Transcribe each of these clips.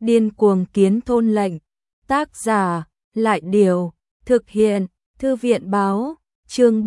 Điên cuồng kiến thôn lệnh. Tác giả, Lại Điều. Thực hiện, Thư viện báo. Chương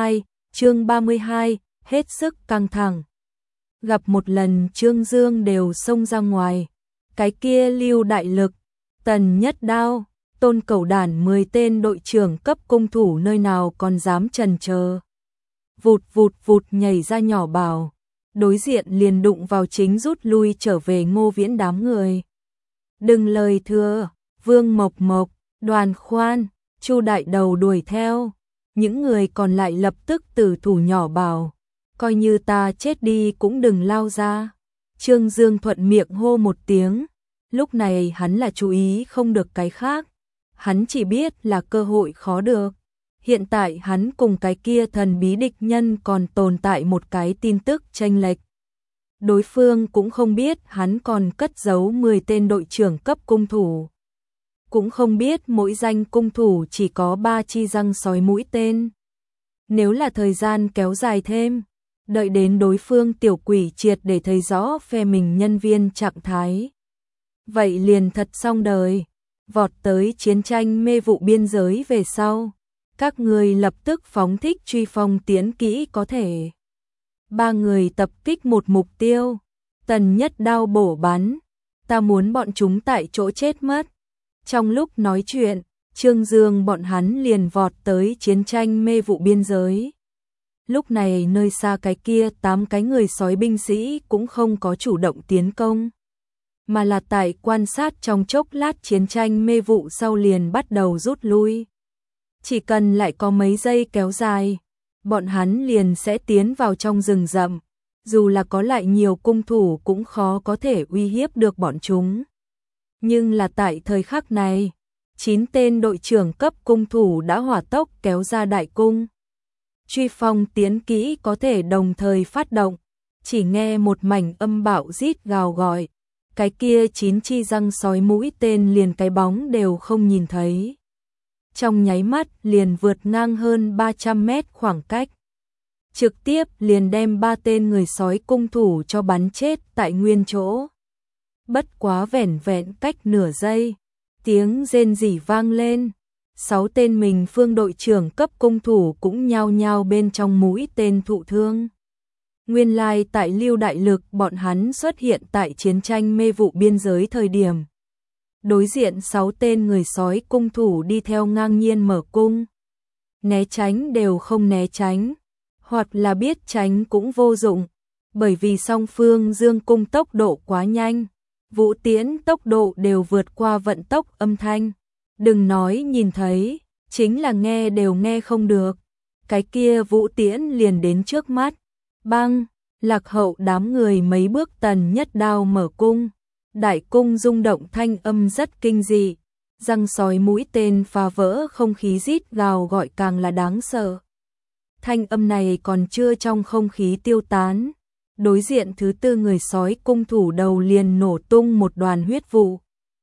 32, hết sức căng thẳng. Gặp một lần Trương Dương đều xông ra ngoài. Cái kia Lưu Đại Lực, Tần Nhất Đao, Tôn Cẩu Đản 10 tên đội trưởng cấp cung thủ nơi nào còn dám chần chờ. Vụt vụt vụt nhảy ra nhỏ bảo. Đối diện liền đụng vào chính rút lui trở về Ngô Viễn đám người. Đừng lời thừa, Vương Mộc Mộc, Đoàn Khoan, Chu Đại Đầu đuổi theo. Những người còn lại lập tức tử thủ nhỏ bảo. Coi như ta chết đi cũng đừng lao ra. Trương Dương thuận miệng hô một tiếng. Lúc này hắn là chú ý không được cái khác. Hắn chỉ biết là cơ hội khó được. Hiện tại hắn cùng cái kia thần bí địch nhân còn tồn tại một cái tin tức chênh lệch. Đối phương cũng không biết hắn còn cất giấu 10 tên đội trưởng cấp cung thủ. Cũng không biết mỗi danh cung thủ chỉ có 3 chi răng sói mũi tên. Nếu là thời gian kéo dài thêm, đợi đến đối phương tiểu quỷ triệt để thấy rõ phe mình nhân viên trạng thái. Vậy liền thật xong đời, vọt tới chiến tranh mê vụ biên giới về sau. Các người lập tức phóng thích truy phong tiến kỹ có thể. 3 người tập kích một mục tiêu. Tần Nhất Đao bổ bắn. Ta muốn bọn chúng tại chỗ chết mất. Trong lúc nói chuyện, Trương Dương bọn hắn liền vọt tới chiến tranh mê vụ biên giới. Lúc này nơi xa cái kia 8 cái người sói binh sĩ cũng không có chủ động tiến công. Mà là tại quan sát trong chốc lát chiến tranh mê vụ sau liền bắt đầu rút lui. Chỉ cần lại có mấy giây kéo dài, bọn hắn liền sẽ tiến vào trong rừng rậm. Dù là có lại nhiều cung thủ cũng khó có thể uy hiếp được bọn chúng. Nhưng là tại thời khắc này, 9 tên đội trưởng cấp cung thủ đã hỏa tốc kéo ra đại cung. Truy phong tiến kỹ có thể đồng thời phát động, chỉ nghe một mảnh âm bạo rít gào gọi. Cái kia 9 chi răng sói mũi tên liền cái bóng đều không nhìn thấy. Trong nháy mắt liền vượt ngang hơn 300 mét khoảng cách. Trực tiếp liền đem 3 tên người sói cung thủ cho bắn chết tại nguyên chỗ. Bất quá vẻn vẹn cách nửa giây, tiếng rên rỉ vang lên. 6 tên mình phương đội trưởng cấp cung thủ cũng nhao nhao bên trong mũi tên thụ thương. Nguyên lai tại Lưu Đại Lực bọn hắn xuất hiện tại chiến tranh mê vụ biên giới thời điểm. Đối diện 6 tên người sói cung thủ đi theo ngang nhiên mở cung. Né tránh đều không né tránh, hoặc là biết tránh cũng vô dụng, bởi vì song phương dương cung tốc độ quá nhanh. Vũ tiễn tốc độ đều vượt qua vận tốc âm thanh. Đừng nói nhìn thấy, chính là nghe đều nghe không được. Cái kia vũ tiễn liền đến trước mắt. Băng, lạc hậu đám người mấy bước Tần Nhất Đao mở cung. Đại cung rung động thanh âm rất kinh dị. Răng sói mũi tên phá vỡ không khí rít gào gọi càng là đáng sợ. Thanh âm này còn chưa trong không khí tiêu tán. Đối diện thứ 4 người sói cung thủ đầu liền nổ tung một đoàn huyết vụ.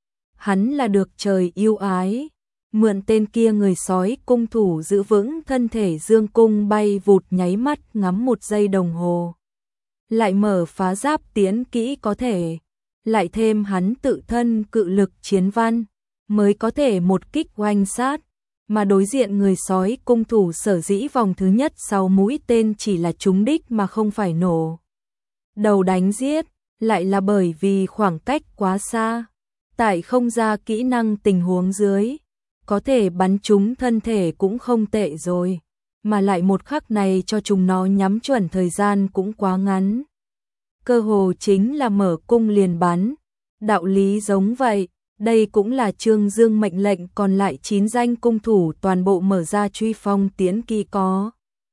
Hắn là được trời yêu ái. Mượn tên kia người sói cung thủ giữ vững thân thể dương cung bay vụt nháy mắt ngắm 1 giây đồng hồ. Lại mở phá giáp tiến kỹ có thể. Lại thêm hắn tự thân cự lực chiến văn. Mới có thể một kích oanh sát. Mà đối diện người sói cung thủ sở dĩ vòng thứ nhất 6 mũi tên chỉ là trúng đích mà không phải nổ đầu đánh giết, lại là bởi vì khoảng cách quá xa. Tại không ra kỹ năng tình huống dưới, có thể bắn trúng thân thể cũng không tệ rồi, mà lại một khắc này cho chúng nó nhắm chuẩn thời gian cũng quá ngắn. Cơ hồ chính là mở cung liền bắn, đạo lý giống vậy, đây cũng là Trương Dương mệnh lệnh còn lại 9 danh cung thủ toàn bộ mở ra truy phong tiến kỳ có.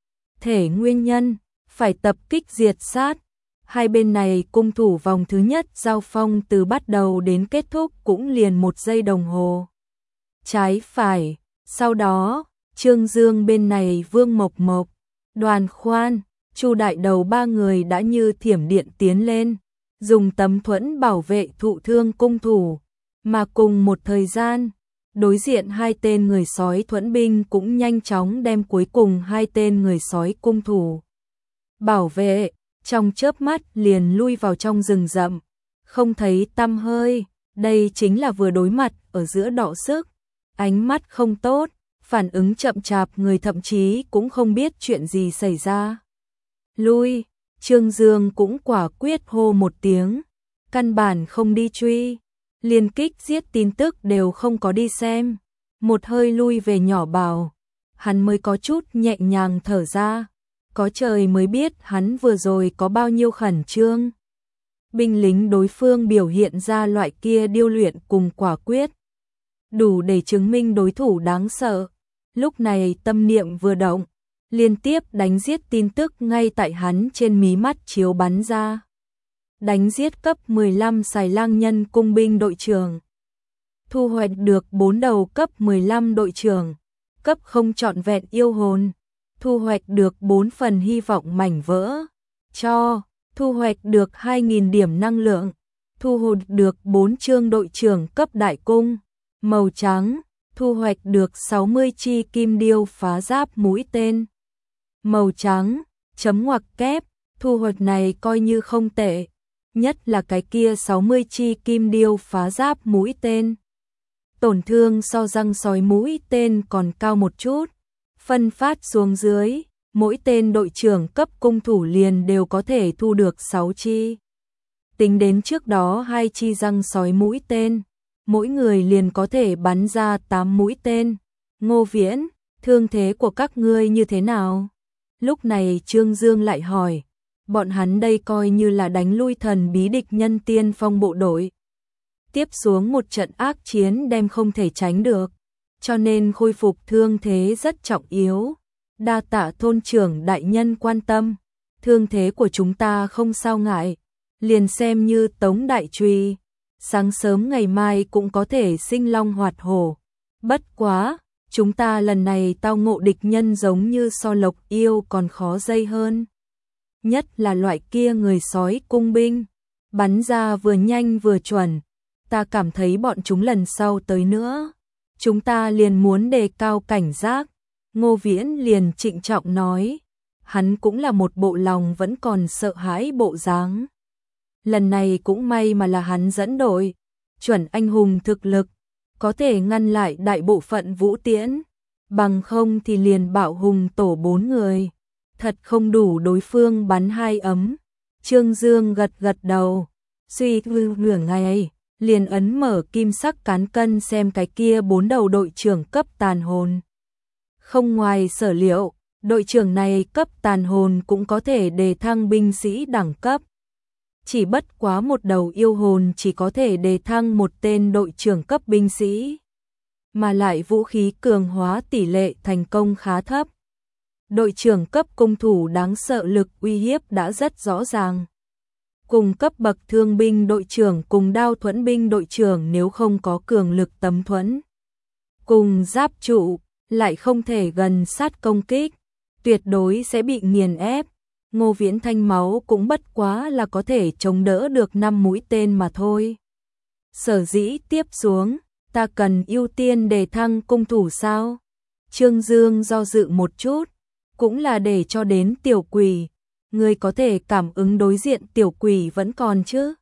Thể nguyên nhân, phải tập kích diệt sát. Hai bên này cung thủ vòng thứ nhất giao phong từ bắt đầu đến kết thúc cũng liền 1 giây đồng hồ. Trái phải, sau đó, Trương Dương bên này Vương Mộc Mộc, Đoàn Khoan, Chu Đại Đầu 3 người đã như thiểm điện tiến lên, dùng tấm thuẫn bảo vệ thụ thương cung thủ, mà cùng một thời gian, đối diện 2 tên người sói thuẫn binh cũng nhanh chóng đem cuối cùng 2 tên người sói cung thủ bảo vệ. Trong chớp mắt liền lui vào trong rừng rậm, không thấy tăm hơi. Đây chính là vừa đối mặt ở giữa đọ sức, ánh mắt không tốt, phản ứng chậm chạp, người thậm chí cũng không biết chuyện gì xảy ra. Lui, Trương Dương cũng quả quyết hô một tiếng, căn bản không đi truy, liên kích giết tin tức đều không có đi xem, một hơi lui về nhỏ bảo, hắn mới có chút nhẹ nhàng thở ra, có trời mới biết hắn vừa rồi có bao nhiêu khẩn trương. Binh lính đối phương biểu hiện ra loại kia điêu luyện cùng quả quyết, đủ để chứng minh đối thủ đáng sợ. Lúc này tâm niệm vừa động, liên tiếp đánh giết tin tức ngay tại hắn trên mí mắt chiếu bắn ra. Đánh giết cấp 15 Xài Lang Nhân cung binh đội trưởng. Thu hoạch được 4 đầu cấp 15 đội trưởng. Cấp không trọn vẹn yêu hồn. Thu hoạch được 4 phần hy vọng mảnh vỡ. Thu hoạch được 2.000 điểm năng lượng. Thu hoạch được 4 chương đội trưởng cấp đại cung. Màu trắng. Thu hoạch được 60 chi kim điêu phá giáp mũi tên. Màu trắng, chấm ngoặc kép, thu hoạch này coi như không tệ, nhất là cái kia 60 chi kim điêu phá giáp mũi tên. Tổn thương so răng sói mũi tên còn cao một chút, phân phát xuống dưới, mỗi tên đội trưởng cấp cung thủ liền đều có thể thu được 6 chi. Tính đến trước đó 2 chi răng sói mũi tên, mỗi người liền có thể bắn ra 8 mũi tên. Ngô Viễn, thương thế của các ngươi như thế nào? Lúc này Trương Dương lại hỏi, bọn hắn đây coi như là đánh lui thần bí địch nhân tiên phong bộ đội. Tiếp xuống một trận ác chiến đem không thể tránh được, cho nên khôi phục thương thế rất trọng yếu. Đa tạ thôn trưởng đại nhân quan tâm, thương thế của chúng ta không sao ngại, liền xem như tống đại truy, sáng sớm ngày mai cũng có thể sinh long hoạt hổ. Bất quá, chúng ta lần này tao ngộ địch nhân giống như so lộc yêu còn khó dây hơn. Nhất là loại kia người sói cung binh, bắn ra vừa nhanh vừa chuẩn. Ta cảm thấy bọn chúng lần sau tới nữa, chúng ta liền muốn đề cao cảnh giác. Ngô Viễn liền trịnh trọng nói, hắn cũng là một bộ lòng vẫn còn sợ hãi bộ dáng. Lần này cũng may mà là hắn dẫn đội, chuẩn anh hùng thực lực, có thể ngăn lại đại bộ phận vũ tiễn, bằng không thì liền bạo hùng tổ 4 người, thật không đủ đối phương bắn 2 ấm. Trương Dương gật gật đầu, suy tư nửa ngày, liền ấn mở kim sắc cán cân xem cái kia 4 đầu đội trưởng cấp tàn hồn. Không ngoài sở liệu, đội trưởng này cấp tàn hồn cũng có thể đề thăng binh sĩ đẳng cấp. Chỉ bất quá một đầu yêu hồn chỉ có thể đề thăng một tên đội trưởng cấp binh sĩ, mà lại vũ khí cường hóa tỷ lệ thành công khá thấp. Đội trưởng cấp cung thủ đáng sợ lực uy hiếp đã rất rõ ràng. Cùng cấp bậc thương binh đội trưởng cùng đao thuẫn binh đội trưởng nếu không có cường lực tấm thuẫn, cùng giáp trụ, lại không thể gần sát công kích, tuyệt đối sẽ bị nghiền ép. Ngô Viễn thanh máu cũng bất quá là có thể chống đỡ được 5 mũi tên mà thôi. Sở dĩ tiếp xuống, ta cần ưu tiên đề thăng cung thủ sao? Trương Dương do dự một chút, cũng là để cho đến tiểu quỷ, người có thể cảm ứng đối diện tiểu quỷ vẫn còn chứ?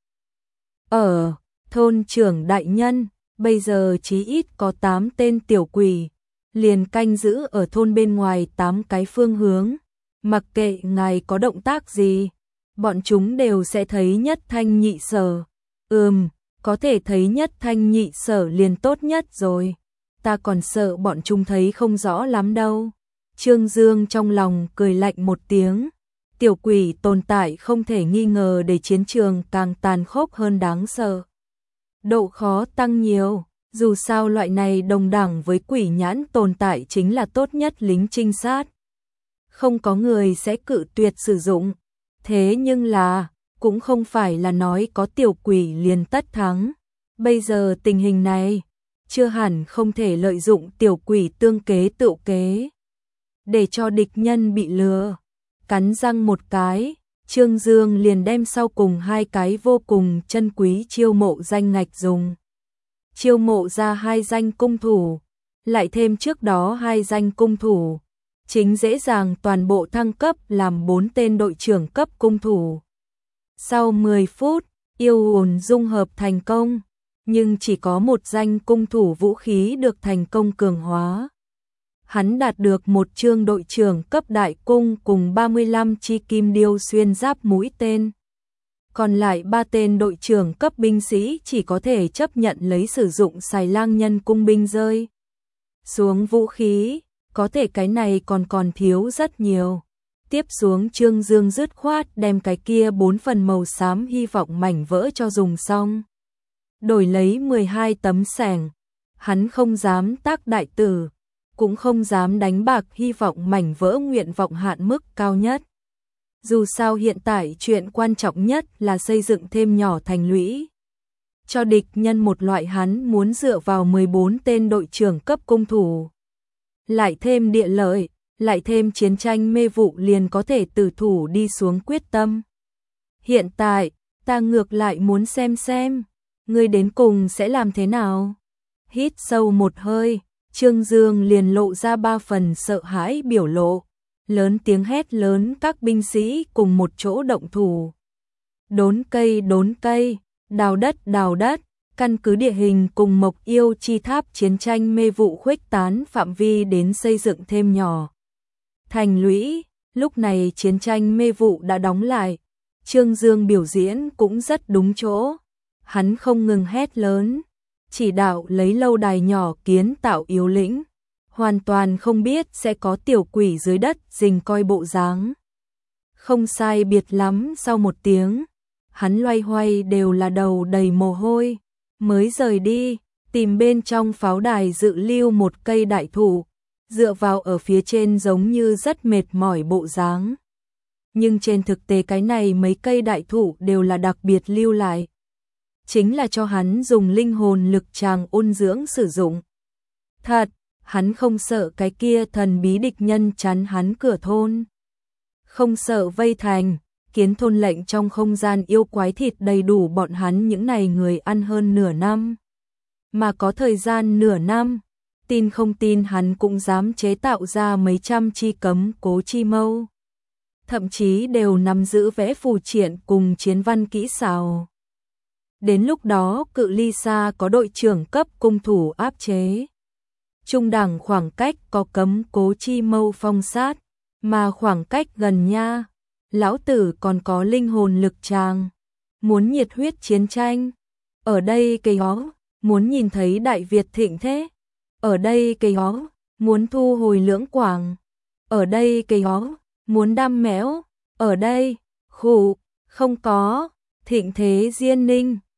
Thôn trưởng đại nhân, bây giờ chí ít có 8 tên tiểu quỷ, liền canh giữ ở thôn bên ngoài 8 cái phương hướng. Mặc kệ ngài có động tác gì, bọn chúng đều sẽ thấy nhất thanh nhị sở. Có thể thấy nhất thanh nhị sở liền tốt nhất rồi. Ta còn sợ bọn chúng thấy không rõ lắm đâu. Trương Dương trong lòng cười lạnh một tiếng. Tiểu quỷ tồn tại không thể nghi ngờ để chiến trường càng tàn khốc hơn đáng sợ. Độ khó tăng nhiều, dù sao loại này đồng đẳng với quỷ nhãn tồn tại chính là tốt nhất lính trinh sát. Không có người sẽ cự tuyệt sử dụng. Thế nhưng là, cũng không phải là nói có tiểu quỷ liền tất thắng. Bây giờ tình hình này, chưa hẳn không thể lợi dụng tiểu quỷ tương kế tự kế, để cho địch nhân bị lừa. Cắn răng một cái, Trương Dương liền đem sau cùng 2 cái vô cùng chân quý chiêu mộ danh ngạch dùng. Chiêu mộ ra 2 danh cung thủ, lại thêm trước đó 2 danh cung thủ. Chính dễ dàng toàn bộ thăng cấp làm 4 tên đội trưởng cấp cung thủ. Sau 10 phút, yêu hồn dung hợp thành công, nhưng chỉ có một danh cung thủ vũ khí được thành công cường hóa. Hắn đạt được một chương đội trưởng cấp đại cung cùng 35 chi kim điêu xuyên giáp mũi tên. Còn lại 3 tên đội trưởng cấp binh sĩ chỉ có thể chấp nhận lấy sử dụng xài lang nhân cung binh rơi xuống vũ khí, có thể cái này còn thiếu rất nhiều. Tiếp xuống Trương Dương dứt khoát đem cái kia 4 phần màu xám hy vọng mảnh vỡ cho dùng xong. Đổi lấy 12 tấm sẻng, hắn không dám tác đại tử, cũng không dám đánh bạc hy vọng mảnh vỡ nguyện vọng hạn mức cao nhất. Dù sao hiện tại chuyện quan trọng nhất là xây dựng thêm nhỏ thành lũy. Cho địch nhân một loại hắn muốn dựa vào 14 tên đội trưởng cấp cung thủ. Lại thêm địa lợi, lại thêm chiến tranh mê vụ liền có thể tử thủ đi xuống quyết tâm. Hiện tại, ta ngược lại muốn xem, ngươi đến cùng sẽ làm thế nào? Hít sâu một hơi, Trương Dương liền lộ ra 3 phần sợ hãi biểu lộ, lớn tiếng hét lớn các binh sĩ cùng một chỗ động thủ. Đốn cây, đào đất, căn cứ địa hình cùng Mộc Yêu chi tháp chiến tranh mê vụ khuếch tán phạm vi đến xây dựng thêm nhỏ thành lũy. Lúc này chiến tranh mê vụ đã đóng lại, Trương Dương biểu diễn cũng rất đúng chỗ. Hắn không ngừng hét lớn, chỉ đạo lấy lâu đài nhỏ kiến tạo yếu lĩnh, hoàn toàn không biết sẽ có tiểu quỷ dưới đất rình coi bộ dáng. Không sai biệt lắm sau một tiếng, hắn loay hoay đều là đầu đầy mồ hôi, mới rời đi, tìm bên trong pháo đài dự lưu một cây đại thụ, dựa vào ở phía trên giống như rất mệt mỏi bộ dáng. Nhưng trên thực tế cái này mấy cây đại thụ đều là đặc biệt lưu lại. Chính là cho hắn dùng linh hồn lực tràng ôn dưỡng sử dụng. Thật, hắn không sợ cái kia thần bí địch nhân chắn hắn cửa thôn. Không sợ vây thành, kiến thôn lệnh trong không gian yêu quái thịt đầy đủ bọn hắn những này người ăn hơn nửa năm. Mà có thời gian nửa năm, tin không tin hắn cũng dám chế tạo ra mấy trăm chi cấm cố chi mâu. Thậm chí đều nắm giữ vẽ phù triện cùng chiến văn kỹ xảo. Đến lúc đó cự ly xa có đội trưởng cấp cung thủ áp chế. Trung đẳng khoảng cách có cấm cố chi mâu phong sát, mà khoảng cách gần nha, lão tử còn có linh hồn lực tràng. Muốn nhiệt huyết chiến tranh, ở đây cây hó, muốn nhìn thấy Đại Việt thịnh thế, ở đây cây hó, muốn thu hồi Lưỡng Quảng, ở đây cây hó, muốn đam mẽo, ở đây, khủ, không có, thịnh thế Diên Ninh.